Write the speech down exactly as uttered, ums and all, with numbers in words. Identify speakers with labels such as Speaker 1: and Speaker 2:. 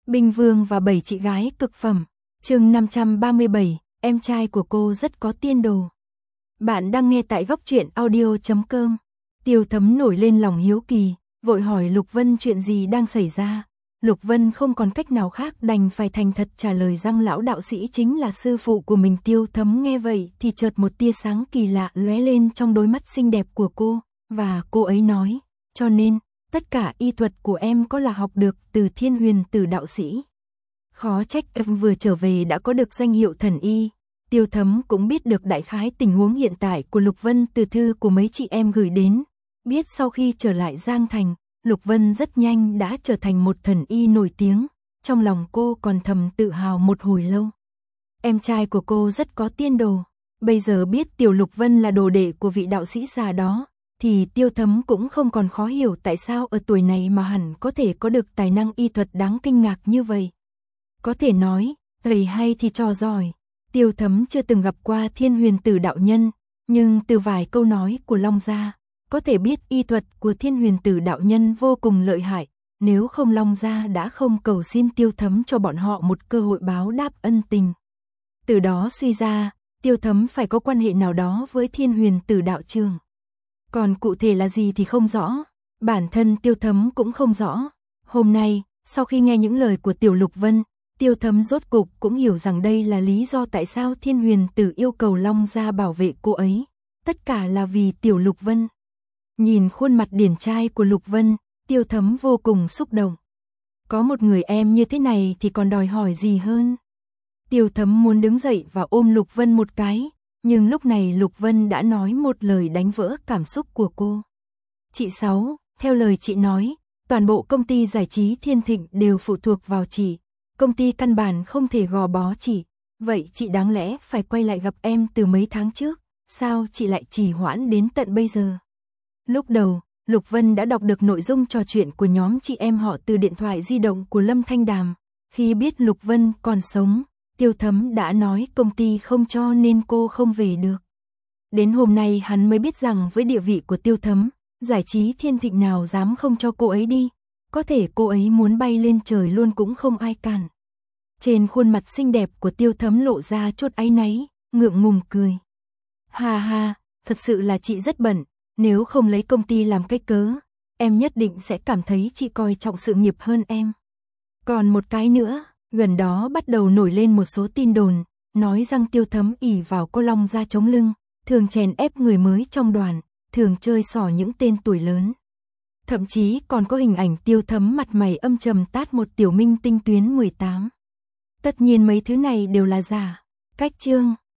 Speaker 1: Binh Vương và bảy chị gái cực phẩm. Chương năm trăm ba mươi bảy, em trai của cô rất có tiên đồ. Bạn đang nghe tại góc truyện audio chấm com. Tiêu Thấm nổi lên lòng hiếu kỳ, vội hỏi Lục Vân chuyện gì đang xảy ra. Lục Vân không còn cách nào khác đành phải thành thật trả lời rằng lão đạo sĩ chính là sư phụ của mình. Tiêu Thấm nghe vậy thì chợt một tia sáng kỳ lạ lóe lên trong đôi mắt xinh đẹp của cô, và cô ấy nói, cho nên, tất cả y thuật của em có là học được từ Thiên Huyền Tử đạo sĩ. Khó trách em vừa trở về đã có được danh hiệu thần y. Tiêu Thấm cũng biết được đại khái tình huống hiện tại của Lục Vân từ thư của mấy chị em gửi đến. Biết sau khi trở lại Giang Thành, Lục Vân rất nhanh đã trở thành một thần y nổi tiếng. Trong lòng cô còn thầm tự hào một hồi lâu. Em trai của cô rất có tiên đồ. Bây giờ biết Tiểu Lục Vân là đồ đệ của vị đạo sĩ già đó, thì Tiêu Thấm cũng không còn khó hiểu tại sao ở tuổi này mà hẳn có thể có được tài năng y thuật đáng kinh ngạc như vậy. Có thể nói, thầy hay thì trò giỏi. Tiêu Thấm chưa từng gặp qua Thiên Huyền Tử đạo nhân, nhưng từ vài câu nói của Long Gia, có thể biết y thuật của Thiên Huyền Tử đạo nhân vô cùng lợi hại. Nếu không Long Gia đã không cầu xin Tiêu Thấm cho bọn họ một cơ hội báo đáp ân tình. Từ đó suy ra, Tiêu Thấm phải có quan hệ nào đó với Thiên Huyền Tử đạo trường. Còn cụ thể là gì thì không rõ, bản thân Tiêu Thấm cũng không rõ. Hôm nay, sau khi nghe những lời của Tiểu Lục Vân, Tiêu Thấm rốt cục cũng hiểu rằng đây là lý do tại sao Thiên Huyền Tử yêu cầu Long Gia bảo vệ cô ấy. Tất cả là vì Tiểu Lục Vân. Nhìn khuôn mặt điển trai của Lục Vân, Tiêu Thấm vô cùng xúc động. Có một người em như thế này thì còn đòi hỏi gì hơn. Tiêu Thấm muốn đứng dậy và ôm Lục Vân một cái, nhưng lúc này Lục Vân đã nói một lời đánh vỡ cảm xúc của cô. Chị Sáu, theo lời chị nói, toàn bộ công ty giải trí Thiên Thịnh đều phụ thuộc vào chị. Công ty căn bản không thể gò bó chị. Vậy chị đáng lẽ phải quay lại gặp em từ mấy tháng trước. Sao chị lại trì hoãn đến tận bây giờ? Lúc đầu, Lục Vân đã đọc được nội dung trò chuyện của nhóm chị em họ từ điện thoại di động của Lâm Thanh Đàm. Khi biết Lục Vân còn sống, Tiêu Thấm đã nói công ty không cho nên cô không về được. Đến hôm nay hắn mới biết rằng với địa vị của Tiêu Thấm, giải trí Thiên Thịnh nào dám không cho cô ấy đi. Có thể cô ấy muốn bay lên trời luôn cũng không ai cản. Trên khuôn mặt xinh đẹp của Tiêu Thấm lộ ra chút áy náy, ngượng ngùng cười. Ha ha, thật sự là chị rất bận, nếu không lấy công ty làm cái cớ, em nhất định sẽ cảm thấy chị coi trọng sự nghiệp hơn em. Còn một cái nữa, gần đó bắt đầu nổi lên một số tin đồn, nói rằng Tiêu Thấm ỷ vào cô Long Gia chống lưng, thường chèn ép người mới trong đoàn, thường chơi xỏ những tên tuổi lớn. Thậm chí còn có hình ảnh Tiêu Thấm mặt mày âm trầm tát một tiểu minh tinh tuyến mười tám. Tất nhiên mấy thứ này đều là giả. Cách chương